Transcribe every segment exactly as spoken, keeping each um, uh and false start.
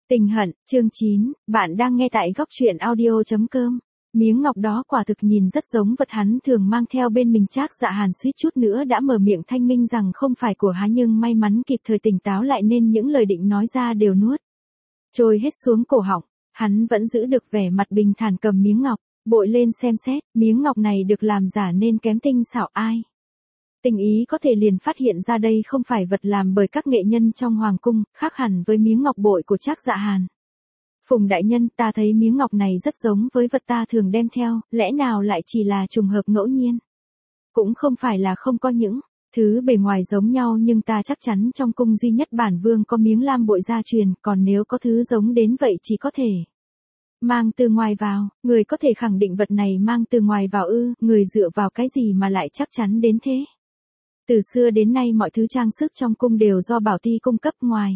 Tình hận, chương chín, bạn đang nghe tại góc truyện audio chấm com. Miếng ngọc đó quả thực nhìn rất giống vật hắn thường mang theo bên mình. Trác Dạ Hàn suýt chút nữa đã mở miệng thanh minh rằng không phải của hắn, nhưng may mắn kịp thời tỉnh táo lại nên những lời định nói ra đều nuốt trôi hết xuống cổ họng. Hắn vẫn giữ được vẻ mặt bình thản cầm miếng ngọc, bội lên xem xét. Miếng ngọc này được làm giả nên kém tinh xảo, ai tình ý có thể liền phát hiện ra đây không phải vật làm bởi các nghệ nhân trong hoàng cung, khác hẳn với miếng ngọc bội của Trác Dạ Hàn. Phùng đại nhân, ta thấy miếng ngọc này rất giống với vật ta thường đem theo, lẽ nào lại chỉ là trùng hợp ngẫu nhiên? Cũng không phải là không có những thứ bề ngoài giống nhau, nhưng ta chắc chắn trong cung duy nhất bản vương có miếng lam bội gia truyền, còn nếu có thứ giống đến vậy chỉ có thể mang từ ngoài vào. Người có thể khẳng định vật này mang từ ngoài vào ư? Người dựa vào cái gì mà lại chắc chắn đến thế? Từ xưa đến nay mọi thứ trang sức trong cung đều do Bảo Ti cung cấp, ngoài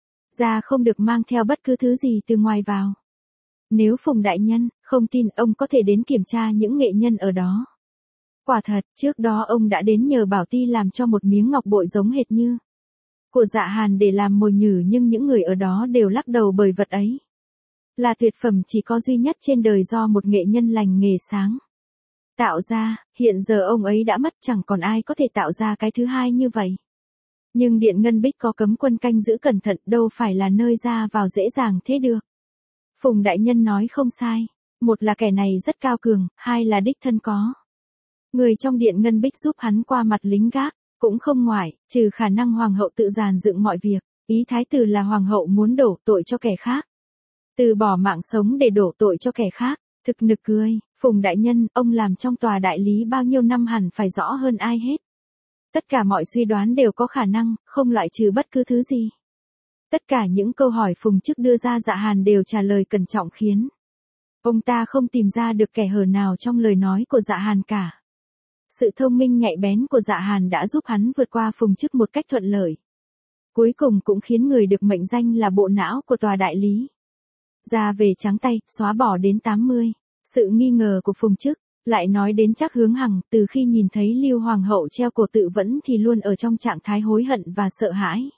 ra không được mang theo bất cứ thứ gì từ ngoài vào. Nếu Phùng đại nhân không tin, ông có thể đến kiểm tra những nghệ nhân ở đó. Quả thật, trước đó ông đã đến nhờ Bảo Ti làm cho một miếng ngọc bội giống hệt như của Dạ Hàn để làm mồi nhử, nhưng những người ở đó đều lắc đầu bởi vật ấy là tuyệt phẩm chỉ có duy nhất trên đời do một nghệ nhân lành nghề sáng tạo ra. Hiện giờ ông ấy đã mất, chẳng còn ai có thể tạo ra cái thứ hai như vậy. Nhưng Điện Ngân Bích có cấm quân canh giữ cẩn thận, đâu phải là nơi ra vào dễ dàng thế được. Phùng đại nhân nói không sai, một là kẻ này rất cao cường, hai là đích thân có người trong Điện Ngân Bích giúp hắn qua mặt lính gác, cũng không ngoại trừ khả năng hoàng hậu tự dàn dựng mọi việc. Ý thái tử là hoàng hậu muốn đổ tội cho kẻ khác, từ bỏ mạng sống để đổ tội cho kẻ khác. Thực nực cười, Phùng đại nhân, ông làm trong tòa đại lý bao nhiêu năm hẳn phải rõ hơn ai hết. Tất cả mọi suy đoán đều có khả năng, không loại trừ bất cứ thứ gì. Tất cả những câu hỏi Phùng Chức đưa ra, Dạ Hàn đều trả lời cẩn trọng, khiến ông ta không tìm ra được kẻ hở nào trong lời nói của Dạ Hàn cả. Sự thông minh nhạy bén của Dạ Hàn đã giúp hắn vượt qua Phùng Chức một cách thuận lợi. Cuối cùng cũng khiến người được mệnh danh là bộ não của tòa đại lý ra về trắng tay, xóa bỏ đến tám mươi sự nghi ngờ của Phùng Chức. Lại nói đến Trác Hướng Hằng, từ khi nhìn thấy Lưu Hoàng hậu treo cổ tự vẫn thì luôn ở trong trạng thái hối hận và sợ hãi.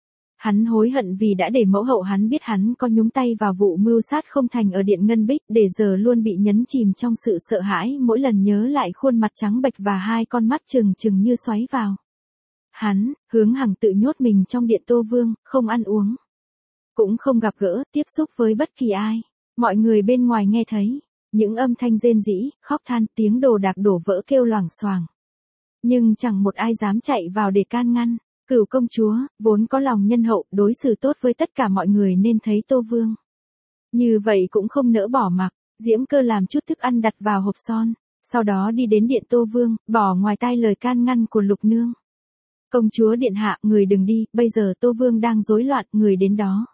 Hắn hối hận vì đã để mẫu hậu hắn biết hắn có nhúng tay vào vụ mưu sát không thành ở Điện Ngân Bích, để giờ luôn bị nhấn chìm trong sự sợ hãi mỗi lần nhớ lại khuôn mặt trắng bệch và hai con mắt trừng trừng như xoáy vào. Hắn, Hướng Hằng tự nhốt mình trong điện Tô Vương, không ăn uống, cũng không gặp gỡ, tiếp xúc với bất kỳ ai. Mọi người bên ngoài nghe thấy những âm thanh rên rỉ, khóc than, tiếng đồ đạc đổ vỡ kêu loảng xoảng. Nhưng chẳng một ai dám chạy vào để can ngăn. Cửu công chúa, vốn có lòng nhân hậu, đối xử tốt với tất cả mọi người, nên thấy Tô Vương như vậy cũng không nỡ bỏ mặc. Diễm Cơ làm chút thức ăn đặt vào hộp son, sau đó đi đến điện Tô Vương, bỏ ngoài tai lời can ngăn của Lục Nương. Công chúa điện hạ, người đừng đi, bây giờ Tô Vương đang rối loạn, người đến đó.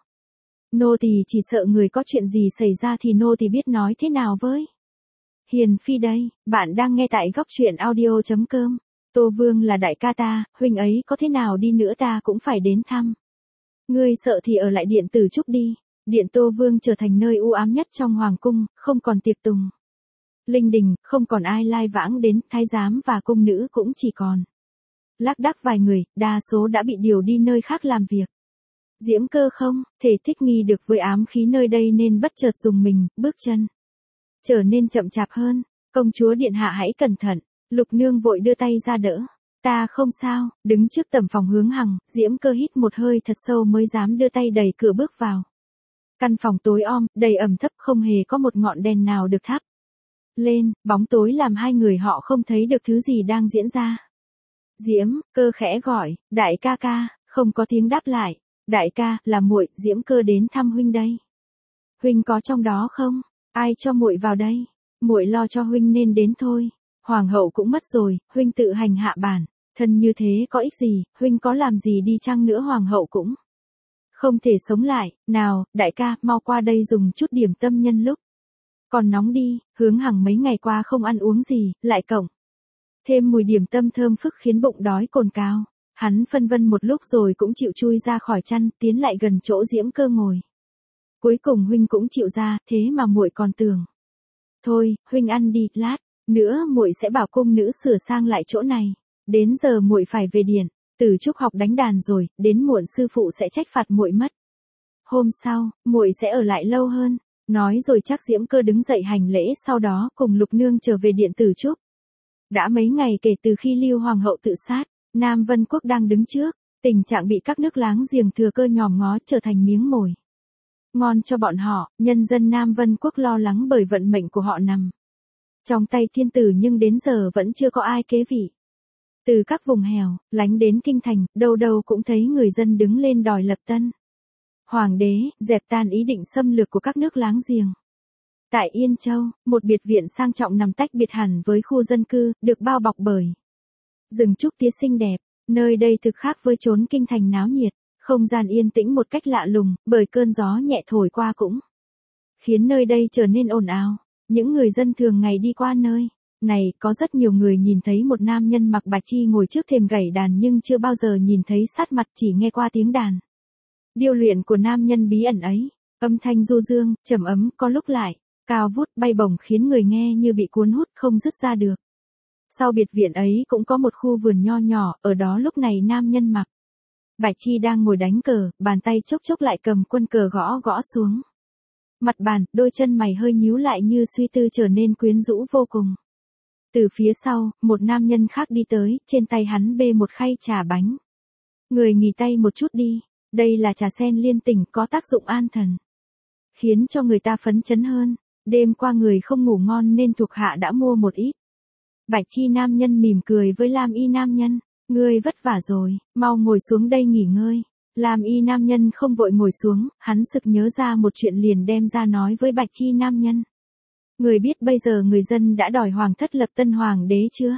Nô tỳ chỉ sợ người có chuyện gì xảy ra thì nô tỳ biết nói thế nào với Hiền Phi đây. Bạn đang nghe tại góc truyện audio chấm com. Tô Vương là đại ca ta, huynh ấy có thế nào đi nữa ta cũng phải đến thăm. Ngươi sợ thì ở lại điện Tử Trúc đi. Điện Tô Vương trở thành nơi u ám nhất trong hoàng cung, không còn tiệc tùng linh đình, không còn ai lai vãng đến, thái giám và cung nữ cũng chỉ còn lác đác vài người, đa số đã bị điều đi nơi khác làm việc. Diễm Cơ không thể thích nghi được với ám khí nơi đây nên bất chợt dùng mình, bước chân trở nên chậm chạp hơn. Công chúa điện hạ hãy cẩn thận. Lục Nương vội đưa tay ra đỡ. Ta không sao. Đứng trước tầm phòng Hướng Hằng, Diễm Cơ hít một hơi thật sâu mới dám đưa tay đẩy cửa bước vào. Căn phòng tối om, đầy ẩm thấp, không hề có một ngọn đèn nào được thắp lên, bóng tối làm hai người họ không thấy được thứ gì đang diễn ra. Diễm Cơ khẽ gọi, đại ca ca, không có tiếng đáp lại. Đại ca, là muội, Diễm Cơ đến thăm huynh đây. Huynh có trong đó không? Ai cho muội vào đây? Muội lo cho huynh nên đến thôi. Hoàng hậu cũng mất rồi, huynh tự hành hạ bản thân như thế có ích gì, huynh có làm gì đi chăng nữa hoàng hậu cũng không thể sống lại. Nào, đại ca, mau qua đây dùng chút điểm tâm nhân lúc còn nóng đi. Hướng Hằng mấy ngày qua không ăn uống gì, lại cộng thêm mùi điểm tâm thơm phức khiến bụng đói cồn cào. Hắn phân vân một lúc rồi cũng chịu chui ra khỏi chăn, tiến lại gần chỗ Diễm Cơ ngồi. Cuối cùng huynh cũng chịu ra, thế mà muội còn tưởng. Thôi, huynh ăn đi, lát nữa muội sẽ bảo cung nữ sửa sang lại chỗ này. Đến giờ muội phải về điện Tử Trúc học đánh đàn rồi, đến muộn sư phụ sẽ trách phạt muội mất. Hôm sau, muội sẽ ở lại lâu hơn. Nói rồi Trác Diễm Cơ đứng dậy hành lễ, sau đó cùng Lục Nương trở về điện Tử Trúc. Đã mấy ngày kể từ khi Lưu Hoàng hậu tự sát, Nam Vân Quốc đang đứng trước, tình trạng bị các nước láng giềng thừa cơ nhòm ngó trở thành miếng mồi ngon cho bọn họ, nhân dân Nam Vân Quốc lo lắng bởi vận mệnh của họ nằm trong tay thiên tử, nhưng đến giờ vẫn chưa có ai kế vị. Từ các vùng hẻo, lánh đến kinh thành, đâu đâu cũng thấy người dân đứng lên đòi lập tân hoàng đế, dẹp tan ý định xâm lược của các nước láng giềng. Tại Yên Châu, một biệt viện sang trọng nằm tách biệt hẳn với khu dân cư, được bao bọc bởi rừng trúc tía xinh đẹp. Nơi đây thực khác với chốn kinh thành náo nhiệt, không gian yên tĩnh một cách lạ lùng, bởi cơn gió nhẹ thổi qua cũng khiến nơi đây trở nên ồn ào. Những người dân thường ngày đi qua nơi này, có rất nhiều người nhìn thấy một nam nhân mặc bạch y ngồi trước thềm gảy đàn, nhưng chưa bao giờ nhìn thấy sát mặt, chỉ nghe qua tiếng đàn điêu luyện của nam nhân bí ẩn ấy. Âm thanh du dương, trầm ấm, có lúc lại cao vút bay bổng, khiến người nghe như bị cuốn hút không dứt ra được. Sau biệt viện ấy cũng có một khu vườn nho nhỏ, ở đó lúc này nam nhân mặc bạch y đang ngồi đánh cờ, bàn tay chốc chốc lại cầm quân cờ gõ gõ xuống mặt bàn, đôi chân mày hơi nhíu lại như suy tư, trở nên quyến rũ vô cùng. Từ phía sau, một nam nhân khác đi tới, trên tay hắn bê một khay trà bánh. Người nghỉ tay một chút đi, đây là trà sen liên tỉnh, có tác dụng an thần, khiến cho người ta phấn chấn hơn. Đêm qua người không ngủ ngon nên thuộc hạ đã mua một ít. Bạch y nam nhân mỉm cười với lam y nam nhân, ngươi vất vả rồi, mau ngồi xuống đây nghỉ ngơi. Lam y nam nhân không vội ngồi xuống, hắn sực nhớ ra một chuyện liền đem ra nói với bạch y nam nhân. Người biết bây giờ người dân đã đòi hoàng thất lập tân hoàng đế chưa?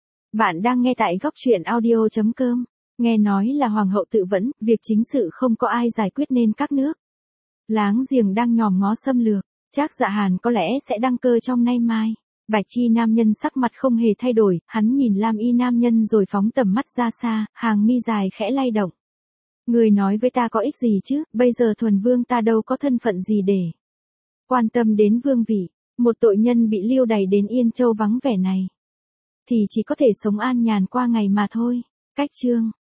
Bạn đang nghe tại góc truyện audio chấm com. Nghe nói là hoàng hậu tự vẫn, việc chính sự không có ai giải quyết nên các nước láng giềng đang nhòm ngó xâm lược. Trác Dạ Hàn có lẽ sẽ đăng cơ trong nay mai. Bạch y nam nhân sắc mặt không hề thay đổi, hắn nhìn lam y nam nhân rồi phóng tầm mắt ra xa, hàng mi dài khẽ lay động. Người nói với ta có ích gì chứ, bây giờ thuần vương ta đâu có thân phận gì để quan tâm đến vương vị. Một tội nhân bị lưu đày đến Yên Châu vắng vẻ này thì chỉ có thể sống an nhàn qua ngày mà thôi. Cách chương